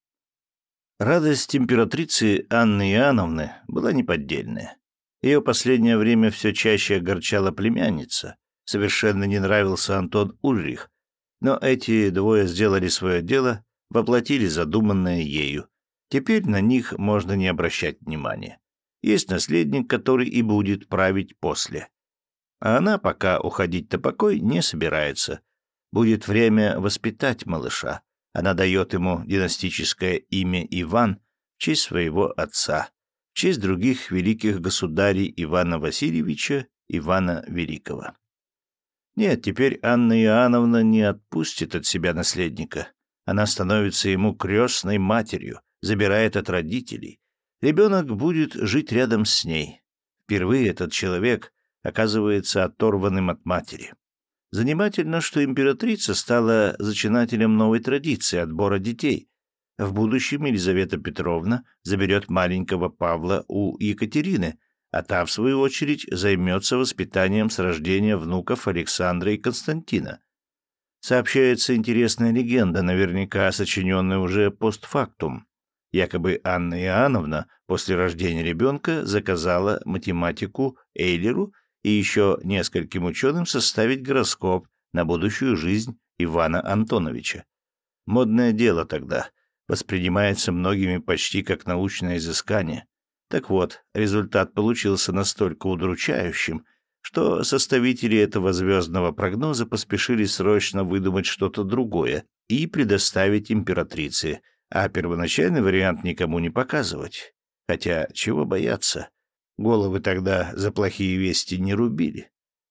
Радость императрицы Анны Иоанновны была неподдельная. Ее последнее время все чаще огорчала племянница. Совершенно не нравился Антон Ульрих. Но эти двое сделали свое дело, воплотили задуманное ею. Теперь на них можно не обращать внимания. Есть наследник, который и будет править после. А она пока уходить на покой не собирается. Будет время воспитать малыша. Она дает ему династическое имя Иван в честь своего отца, в честь других великих государей Ивана Васильевича, Ивана Великого. Нет, теперь Анна Иоанновна не отпустит от себя наследника. Она становится ему крестной матерью, забирает от родителей. Ребенок будет жить рядом с ней. Впервые этот человек оказывается оторванным от матери. Занимательно, что императрица стала зачинателем новой традиции отбора детей. В будущем Елизавета Петровна заберет маленького Павла у Екатерины, а та, в свою очередь, займется воспитанием с рождения внуков Александра и Константина. Сообщается интересная легенда, наверняка сочиненная уже постфактум. Якобы Анна Иоанновна после рождения ребенка заказала математику Эйлеру и еще нескольким ученым составить гороскоп на будущую жизнь Ивана Антоновича. Модное дело тогда, воспринимается многими почти как научное изыскание. Так вот, результат получился настолько удручающим, что составители этого звездного прогноза поспешили срочно выдумать что-то другое и предоставить императрице, а первоначальный вариант никому не показывать. Хотя, чего бояться? Головы тогда за плохие вести не рубили.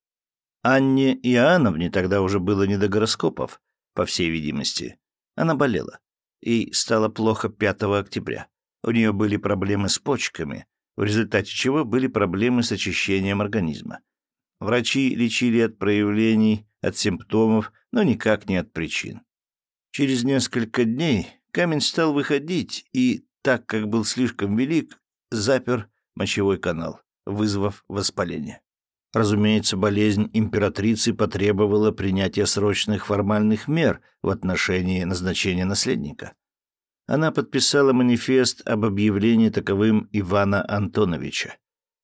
Анне Иоанновне тогда уже было не до гороскопов, по всей видимости. Она болела. И стало плохо 5 октября. У нее были проблемы с почками, в результате чего были проблемы с очищением организма. Врачи лечили от проявлений, от симптомов, но никак не от причин. Через несколько дней камень стал выходить и, так как был слишком велик, запер мочевой канал, вызвав воспаление. Разумеется, болезнь императрицы потребовала принятия срочных формальных мер в отношении назначения наследника. Она подписала манифест об объявлении таковым Ивана Антоновича.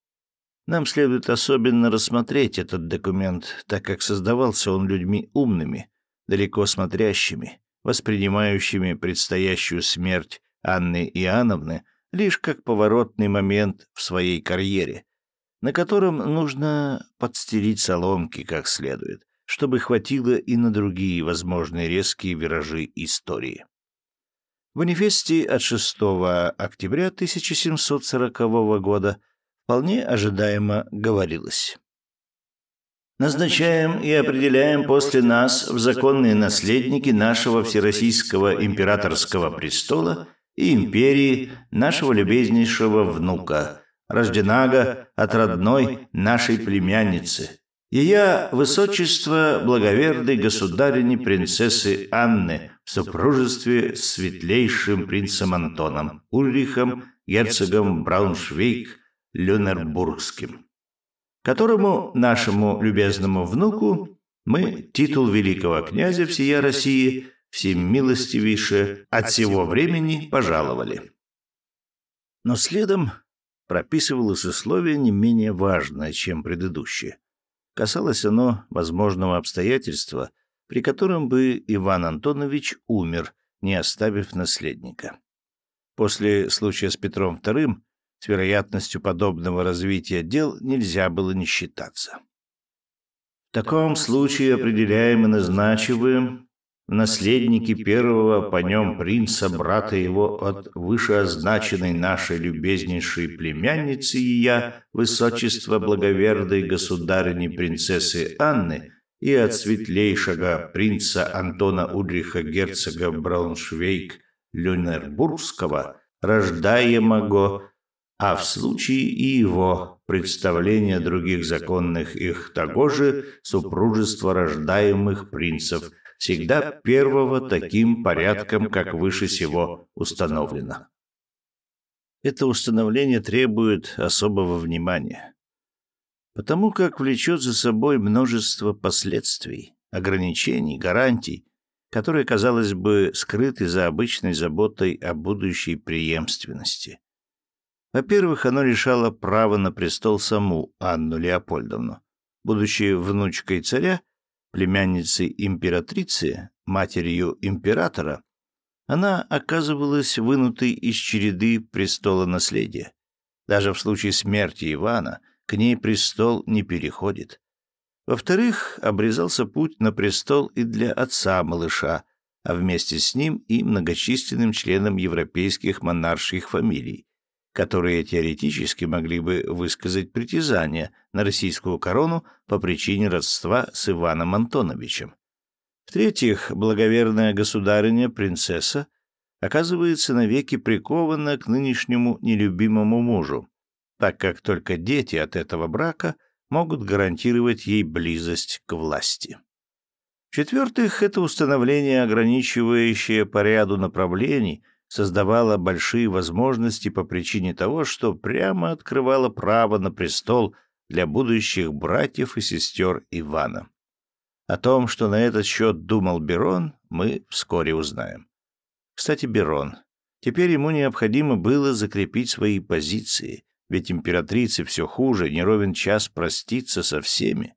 Нам следует особенно рассмотреть этот документ, так как создавался он людьми умными, далеко смотрящими, воспринимающими предстоящую смерть Анны Иоанновны лишь как поворотный момент в своей карьере, на котором нужно подстелить соломки как следует, чтобы хватило и на другие возможные резкие виражи истории. В манифесте от 6 октября 1740 года вполне ожидаемо говорилось: «Назначаем и определяем после нас в законные наследники нашего Всероссийского императорского престола и империи нашего любезнейшего внука, рожденаго от родной нашей племянницы, ее высочество благоверной государыни принцессы Анны в супружестве с светлейшим принцем Антоном Ульрихом, герцогом Брауншвейг-Люнербургским, которому, нашему любезному внуку, мы титул великого князя всея России всемилостивейше от сего времени пожаловали». Но следом прописывалось условие не менее важное, чем предыдущее. Касалось оно возможного обстоятельства, при котором бы Иван Антонович умер, не оставив наследника. После случая с Петром II с вероятностью подобного развития дел нельзя было не считаться. «В таком случае определяем и назначиваем в наследники первого по нем принца, брата его от вышеозначенной нашей любезнейшей племянницы ее, высочества благоверной государыни принцессы Анны, и от светлейшего принца Антона Ульриха герцога Брауншвейг-Люнербургского, рождаемого, а в случае и его представления других законных их того же супружества рождаемых принцев, всегда первого таким порядком, как выше сего установлено». Это установление требует особого внимания, потому как влечет за собой множество последствий, ограничений, гарантий, которые, казалось бы, скрыты за обычной заботой о будущей преемственности. Во-первых, оно лишало права на престол саму Анну Леопольдовну, будучи внучкой царя, племянницей императрицы, матерью императора. Она оказывалась вынутой из череды престола наследия. Даже в случае смерти Ивана к ней престол не переходит. Во-вторых, обрезался путь на престол и для отца малыша, а вместе с ним и многочисленным членам европейских монарших фамилий, которые теоретически могли бы высказать притязания на российскую корону по причине родства с Иваном Антоновичем. В-третьих, благоверная государыня-принцесса оказывается навеки прикована к нынешнему нелюбимому мужу, так как только дети от этого брака могут гарантировать ей близость к власти. В-четвертых, это установление, ограничивающее по ряду направлений, создавало большие возможности по причине того, что прямо открывало право на престол для будущих братьев и сестер Ивана. О том, что на этот счет думал Берон, мы вскоре узнаем. Кстати, Берон. Теперь ему необходимо было закрепить свои позиции, ведь императрице все хуже, не ровен час проститься со всеми.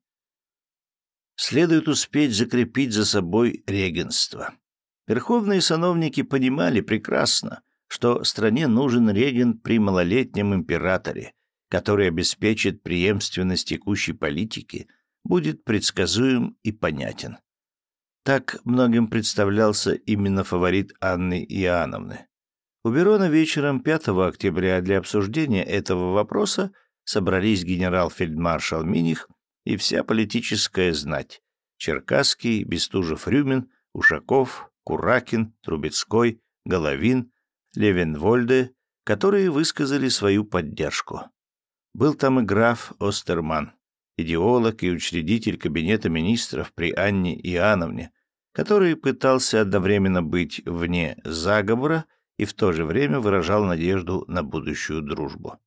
Следует успеть закрепить за собой регенство. Верховные сановники понимали прекрасно, что стране нужен регент при малолетнем императоре, который обеспечит преемственность текущей политики, будет предсказуем и понятен. Так многим представлялся именно фаворит Анны Иоанновны. У Берона вечером 5 октября для обсуждения этого вопроса собрались генерал-фельдмаршал Миних и вся политическая знать: Черкасский, Бестужев-Рюмин, Ушаков, Куракин, Трубецкой, Головин, Левенвольде, которые высказали свою поддержку. Был там и граф Остерман, идеолог и учредитель кабинета министров при Анне Иоанновне, который пытался одновременно быть вне заговора и в то же время выражал надежду на будущую дружбу.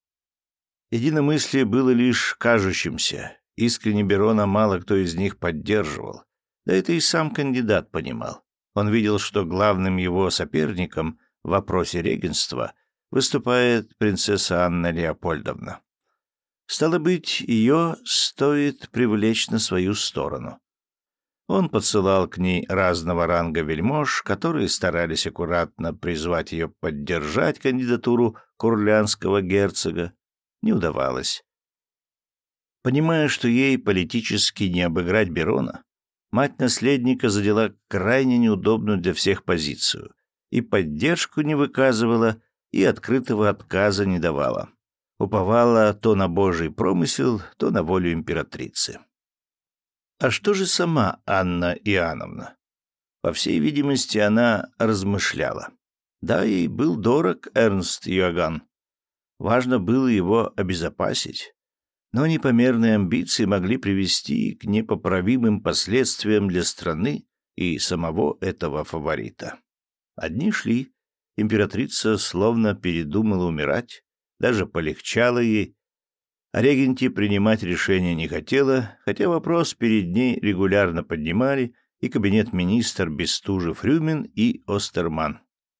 Единомыслие было лишь кажущимся, искренне Берона мало кто из них поддерживал, да это и сам кандидат понимал. Он видел, что главным его соперником в вопросе регенства выступает принцесса Анна Леопольдовна. Стало быть, ее стоит привлечь на свою сторону. Он подсылал к ней разного ранга вельмож, которые старались аккуратно призвать ее поддержать кандидатуру курлянского герцога. Не удавалось. Понимая, что ей политически не обыграть Берона, мать наследника заняла крайне неудобную для всех позицию, и поддержку не выказывала, и открытого отказа не давала. Уповала то на Божий промысел, то на волю императрицы. А что же сама Анна Иоанновна? По всей видимости, она размышляла. Да, ей был дорог Эрнст Иоганн. Важно было его обезопасить. Но непомерные амбиции могли привести к непоправимым последствиям для страны и самого этого фаворита. Одни шли. Императрица словно передумала умирать, даже полегчало ей. О регенте принимать решение не хотела, хотя вопрос перед ней регулярно поднимали и кабинет-министр Бестужев-Рюмин и Остерман.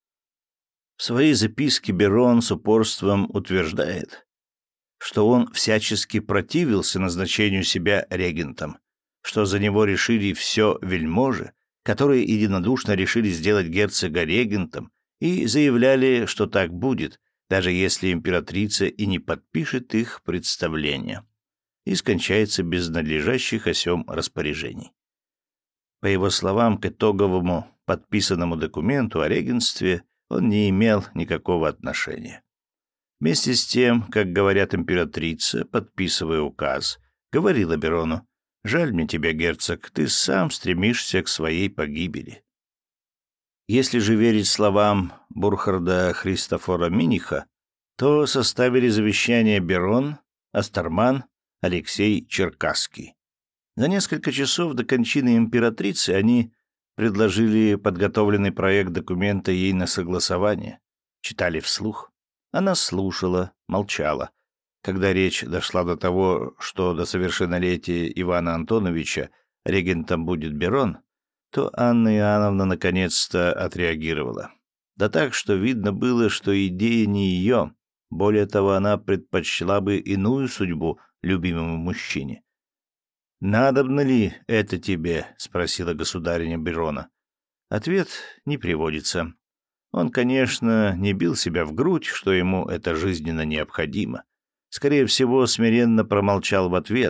В своей записке Берон с упорством утверждает, что он всячески противился назначению себя регентом, что за него решили все вельможи, которые единодушно решили сделать герцога регентом и заявляли, что так будет, даже если императрица и не подпишет их представление, и скончается без надлежащих о сём распоряжений. По его словам, к итоговому подписанному документу о регентстве он не имел никакого отношения. Вместе с тем, как говорят императрица, подписывая указ, говорила Берону: «Жаль мне тебя, герцог, ты сам стремишься к своей погибели». Если же верить словам Бурхарда Христофора Миниха, то составили завещание Берон, Остерман, Алексей Черкасский. За несколько часов до кончины императрицы они предложили подготовленный проект документа ей на согласование, читали вслух. Она слушала, молчала. Когда речь дошла до того, что до совершеннолетия Ивана Антоновича регентом будет Берон, то Анна Иоанновна наконец-то отреагировала. Да так, что видно было, что идея не ее. Более того, она предпочла бы иную судьбу любимому мужчине. «Надобно ли это тебе?» — спросила государиня Берона. Ответ не приводится. Он, конечно, не бил себя в грудь, что ему это жизненно необходимо. Скорее всего, смиренно промолчал в ответ,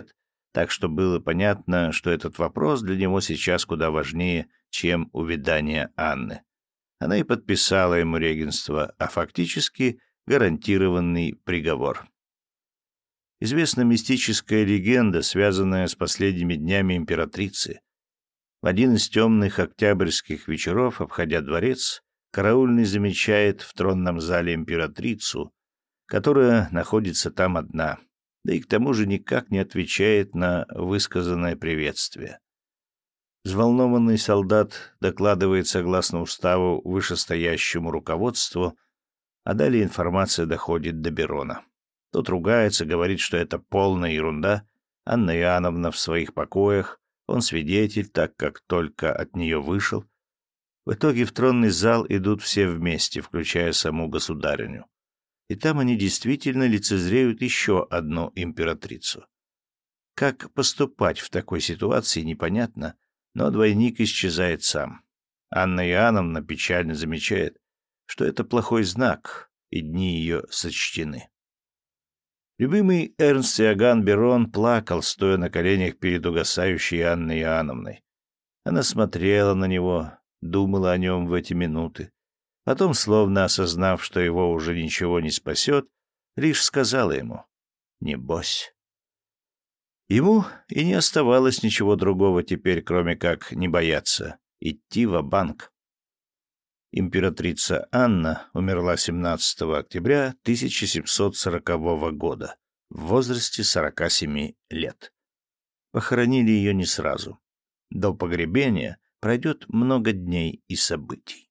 так что было понятно, что этот вопрос для него сейчас куда важнее, чем увядание Анны. Она и подписала ему регенство, а фактически гарантированный приговор. Известна мистическая легенда, связанная с последними днями императрицы. В один из темных октябрьских вечеров, обходя дворец, караульный замечает в тронном зале императрицу, которая находится там одна, да и к тому же никак не отвечает на высказанное приветствие. Взволнованный солдат докладывает согласно уставу вышестоящему руководству, а далее информация доходит до Берона. Тот ругается, говорит, что это полная ерунда. Анна Иоанновна в своих покоях, он свидетель, так как только от нее вышел. В итоге в тронный зал идут все вместе, включая саму государыню. И там они действительно лицезреют еще одну императрицу. Как поступать в такой ситуации, непонятно, но двойник исчезает сам. Анна Иоанновна печально замечает, что это плохой знак, и дни ее сочтены. Любимый Эрнст Иоганн Берон плакал, стоя на коленях перед угасающей Анной Иоанновной. Она смотрела на него, думала о нем в эти минуты. Потом, словно осознав, что его уже ничего не спасет, лишь сказала ему: «Небось». Ему и не оставалось ничего другого теперь, кроме как не бояться, идти ва-банк. Императрица Анна умерла 17 октября 1740 года в возрасте 47 лет. Похоронили ее не сразу. До погребения пройдет много дней и событий.